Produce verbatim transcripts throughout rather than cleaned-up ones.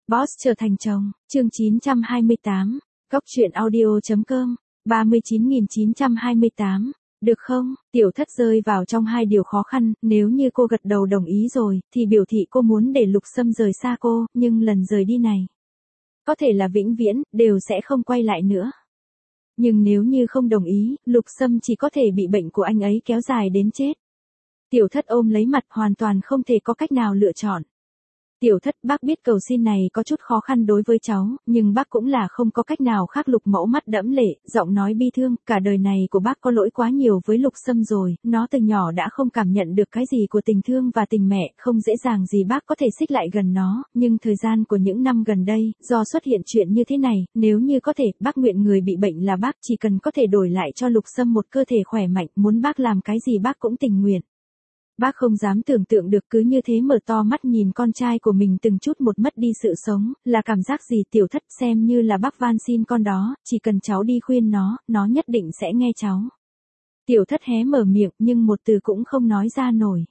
Boss trở thành chồng, chương chín trăm hai mươi tám, Góc truyện audio.com, ba mươi chín nghìn chín trăm hai mươi tám. Được không? Tiểu thất rơi vào trong hai điều khó khăn, nếu như cô gật đầu đồng ý rồi, thì biểu thị cô muốn để Lục Sâm rời xa cô, nhưng lần rời đi này, có thể là vĩnh viễn, đều sẽ không quay lại nữa. Nhưng nếu như không đồng ý, Lục Sâm chỉ có thể bị bệnh của anh ấy kéo dài đến chết. Tiểu thất ôm lấy mặt, hoàn toàn không thể có cách nào lựa chọn. Tiểu thất, bác biết cầu xin này có chút khó khăn đối với cháu, nhưng bác cũng là không có cách nào khác. Lục Mẫu mắt đẫm lệ, giọng nói bi thương, cả đời này của bác có lỗi quá nhiều với Lục Sâm rồi, nó từ nhỏ đã không cảm nhận được cái gì của tình thương và tình mẹ, không dễ dàng gì bác có thể xích lại gần nó, nhưng thời gian của những năm gần đây, do xuất hiện chuyện như thế này, nếu như có thể, bác nguyện người bị bệnh là bác, chỉ cần có thể đổi lại cho Lục Sâm một cơ thể khỏe mạnh, muốn bác làm cái gì bác cũng tình nguyện. Bác không dám tưởng tượng được cứ như thế mở to mắt nhìn con trai của mình từng chút một mất đi sự sống, là cảm giác gì. Tiểu thất, xem như là bác van xin con đó, chỉ cần cháu đi khuyên nó, nó nhất định sẽ nghe cháu. Tiểu thất hé mở miệng nhưng một từ cũng không nói ra nổi.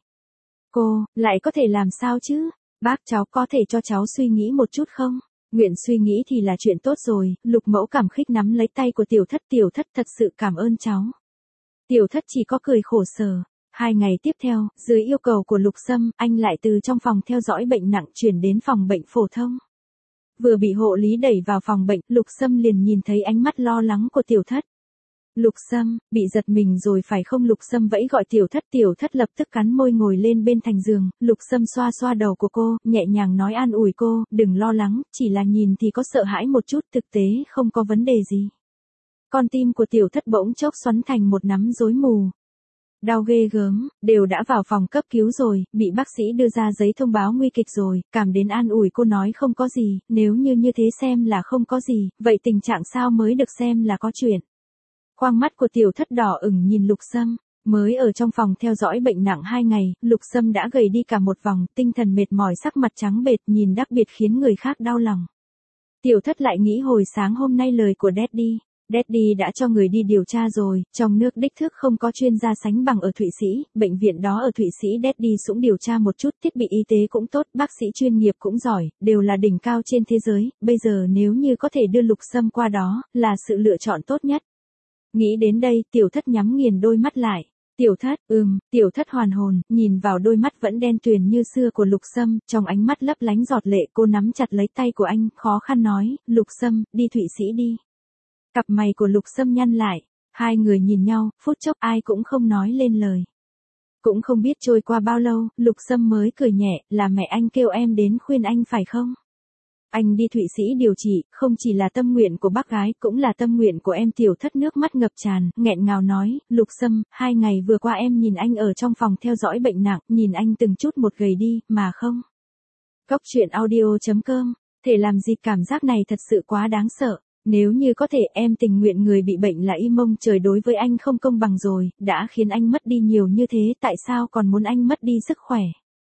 Cô, lại có thể làm sao chứ? Bác, cháu có thể cho cháu suy nghĩ một chút không? Nguyện suy nghĩ thì là chuyện tốt rồi. Lục Mẫu cảm khích nắm lấy tay của tiểu thất. Tiểu thất thật sự cảm ơn cháu. Tiểu thất chỉ có cười khổ sở. Hai ngày tiếp theo, dưới yêu cầu của Lục Sâm, anh lại từ trong phòng theo dõi bệnh nặng chuyển đến phòng bệnh phổ thông. Vừa bị hộ lý đẩy vào phòng bệnh, Lục Sâm liền nhìn thấy ánh mắt lo lắng của tiểu thất. Lục Sâm, bị giật mình rồi phải không? Lục Sâm vẫy gọi tiểu thất. Tiểu thất lập tức cắn môi ngồi lên bên thành giường, Lục Sâm xoa xoa đầu của cô, nhẹ nhàng nói an ủi cô, đừng lo lắng, chỉ là nhìn thì có sợ hãi một chút, thực tế không có vấn đề gì. Con tim của tiểu thất bỗng chốc xoắn thành một nắm rối mù. Đau ghê gớm, đều đã vào phòng cấp cứu rồi, bị bác sĩ đưa ra giấy thông báo nguy kịch rồi, cảm đến an ủi cô nói không có gì, nếu như như thế xem là không có gì, vậy tình trạng sao mới được xem là có chuyện. Khoang mắt của tiểu thất đỏ ửng nhìn Lục Sâm, mới ở trong phòng theo dõi bệnh nặng hai ngày, Lục Sâm đã gầy đi cả một vòng, tinh thần mệt mỏi, sắc mặt trắng bệch, nhìn đặc biệt khiến người khác đau lòng. Tiểu thất lại nghĩ hồi sáng hôm nay lời của Daddy. Daddy đã cho người đi điều tra rồi, trong nước đích thước không có chuyên gia sánh bằng ở Thụy Sĩ, bệnh viện đó ở Thụy Sĩ Daddy cũng điều tra một chút, thiết bị y tế cũng tốt, bác sĩ chuyên nghiệp cũng giỏi, đều là đỉnh cao trên thế giới, bây giờ nếu như có thể đưa Lục Sâm qua đó, là sự lựa chọn tốt nhất. Nghĩ đến đây, tiểu thất nhắm nghiền đôi mắt lại. Tiểu thất, ừm, tiểu thất hoàn hồn, nhìn vào đôi mắt vẫn đen tuyền như xưa của Lục Sâm, trong ánh mắt lấp lánh giọt lệ, cô nắm chặt lấy tay của anh, khó khăn nói, Lục Sâm, đi Thụy Sĩ đi. Cặp mày của Lục Sâm nhăn lại, hai người nhìn nhau, phút chốc ai cũng không nói lên lời. Cũng không biết trôi qua bao lâu, Lục Sâm mới cười nhẹ, là mẹ anh kêu em đến khuyên anh phải không? Anh đi Thụy Sĩ điều trị, không chỉ là tâm nguyện của bác gái, cũng là tâm nguyện của em. Tiểu thất nước mắt ngập tràn, nghẹn ngào nói, Lục Sâm, hai ngày vừa qua em nhìn anh ở trong phòng theo dõi bệnh nặng, nhìn anh từng chút một gầy đi, mà không. Góc truyện audio.com, thể làm gì, cảm giác này thật sự quá đáng sợ. Nếu như có thể em tình nguyện người bị bệnh là y mông trời đối với anh không công bằng rồi, đã khiến anh mất đi nhiều như thế, tại sao còn muốn anh mất đi sức khỏe?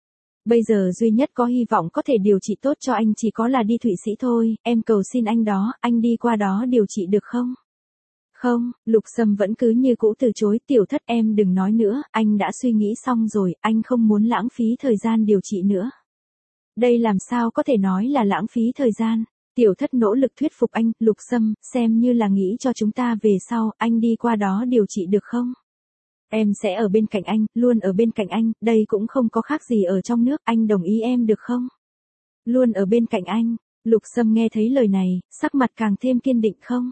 Bây giờ duy nhất có hy vọng có thể điều trị tốt cho anh chỉ có là đi Thụy Sĩ thôi, em cầu xin anh đó, anh đi qua đó điều trị được không? Không, Lục Sâm vẫn cứ như cũ từ chối. Tiểu thất, em đừng nói nữa, anh đã suy nghĩ xong rồi, anh không muốn lãng phí thời gian điều trị nữa. Đây làm sao có thể nói là lãng phí thời gian? Tiểu thất nỗ lực thuyết phục anh, Lục Sâm, xem như là nghĩ cho chúng ta về sau, anh đi qua đó điều trị được không? Em sẽ ở bên cạnh anh, luôn ở bên cạnh anh, đây cũng không có khác gì ở trong nước, anh đồng ý em được không? Luôn ở bên cạnh anh. Lục Sâm nghe thấy lời này, sắc mặt càng thêm kiên định. Không?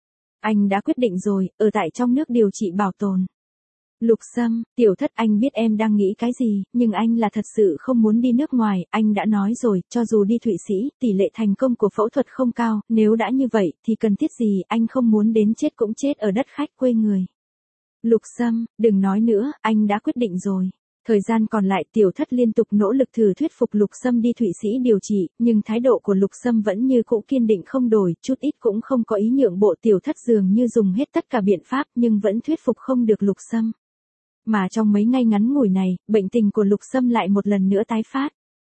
Anh đã quyết định rồi, ở tại trong nước điều trị bảo tồn. Lục Sâm, tiểu thất, anh biết em đang nghĩ cái gì, nhưng anh là thật sự không muốn đi nước ngoài, anh đã nói rồi, cho dù đi Thụy Sĩ, tỷ lệ thành công của phẫu thuật không cao, nếu đã như vậy, thì cần thiết gì, anh không muốn đến chết cũng chết ở đất khách quê người. Lục Sâm, đừng nói nữa, anh đã quyết định rồi. Thời gian còn lại, tiểu thất liên tục nỗ lực thử thuyết phục Lục Sâm đi Thụy Sĩ điều trị, nhưng thái độ của Lục Sâm vẫn như cũ kiên định không đổi, chút ít cũng không có ý nhượng bộ. Tiểu thất dường như dùng hết tất cả biện pháp nhưng vẫn thuyết phục không được Lục Sâm. Mà trong mấy ngày ngắn ngủi này, bệnh tình của Lục Sâm lại một lần nữa tái phát.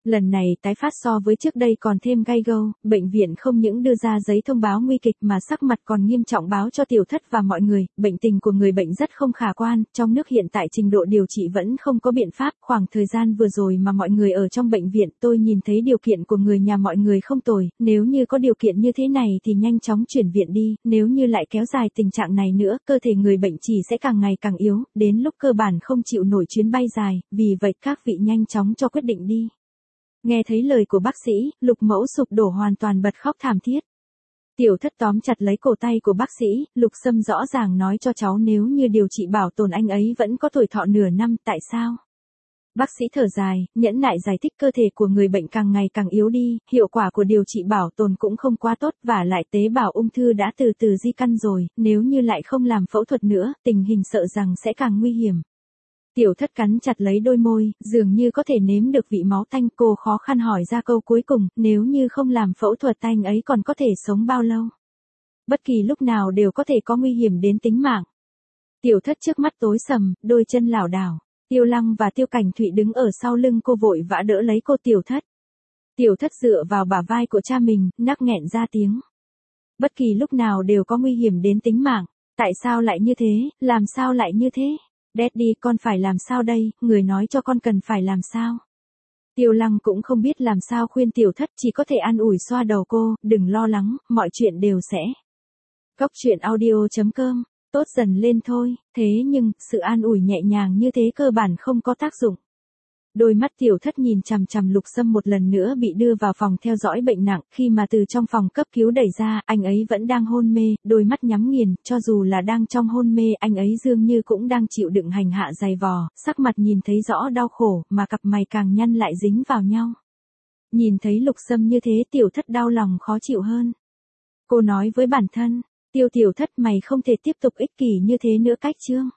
Lần này tái phát so với trước đây còn thêm gay go, bệnh viện không những đưa ra giấy thông báo nguy kịch mà sắc mặt còn nghiêm trọng báo cho tiểu thất và mọi người, bệnh tình của người bệnh rất không khả quan, trong nước hiện tại trình độ điều trị vẫn không có biện pháp, khoảng thời gian vừa rồi mà mọi người ở trong bệnh viện tôi nhìn thấy điều kiện của người nhà mọi người không tồi, nếu như có điều kiện như thế này thì nhanh chóng chuyển viện đi, nếu như lại kéo dài tình trạng này nữa, cơ thể người bệnh chỉ sẽ càng ngày càng yếu, đến lúc cơ bản không chịu nổi chuyến bay dài, vì vậy các vị nhanh chóng cho quyết định đi. Nghe thấy lời của bác sĩ, Lục Mẫu sụp đổ hoàn toàn bật khóc thảm thiết. Tiểu thất tóm chặt lấy cổ tay của bác sĩ, Lục Sâm rõ ràng nói cho cháu nếu như điều trị bảo tồn anh ấy vẫn có tuổi thọ nửa năm, tại sao? Bác sĩ thở dài, nhẫn nại giải thích cơ thể của người bệnh càng ngày càng yếu đi, hiệu quả của điều trị bảo tồn cũng không quá tốt và lại tế bào ung thư đã từ từ di căn rồi, nếu như lại không làm phẫu thuật nữa, tình hình sợ rằng sẽ càng nguy hiểm. Tiểu thất cắn chặt lấy đôi môi, dường như có thể nếm được vị máu tanh, cô khó khăn hỏi ra câu cuối cùng, nếu như không làm phẫu thuật anh ấy còn có thể sống bao lâu? Bất kỳ lúc nào đều có thể có nguy hiểm đến tính mạng. Tiểu thất trước mắt tối sầm, đôi chân lảo đảo. Tiêu Lăng và Tiêu Cảnh Thụy đứng ở sau lưng cô vội vã đỡ lấy cô tiểu thất. Tiểu thất dựa vào bả vai của cha mình, nắc nghẹn ra tiếng. Bất kỳ lúc nào đều có nguy hiểm đến tính mạng, tại sao lại như thế, làm sao lại như thế? Daddy, con phải làm sao đây, người nói cho con cần phải làm sao? Tiêu Lăng cũng không biết làm sao khuyên tiểu thất, chỉ có thể an ủi xoa đầu cô, đừng lo lắng, mọi chuyện đều sẽ. Cốc truyện audio chấm com, tốt dần lên thôi, thế nhưng, sự an ủi nhẹ nhàng như thế cơ bản không có tác dụng. Đôi mắt tiểu thất nhìn chằm chằm Lục Sâm một lần nữa bị đưa vào phòng theo dõi bệnh nặng, khi mà từ trong phòng cấp cứu đẩy ra, anh ấy vẫn đang hôn mê, đôi mắt nhắm nghiền, cho dù là đang trong hôn mê, anh ấy dường như cũng đang chịu đựng hành hạ dày vò, sắc mặt nhìn thấy rõ đau khổ, mà cặp mày càng nhăn lại dính vào nhau. Nhìn thấy Lục Sâm như thế tiểu thất đau lòng khó chịu hơn. Cô nói với bản thân, Tiêu tiểu thất mày không thể tiếp tục ích kỷ như thế nữa cách chưa?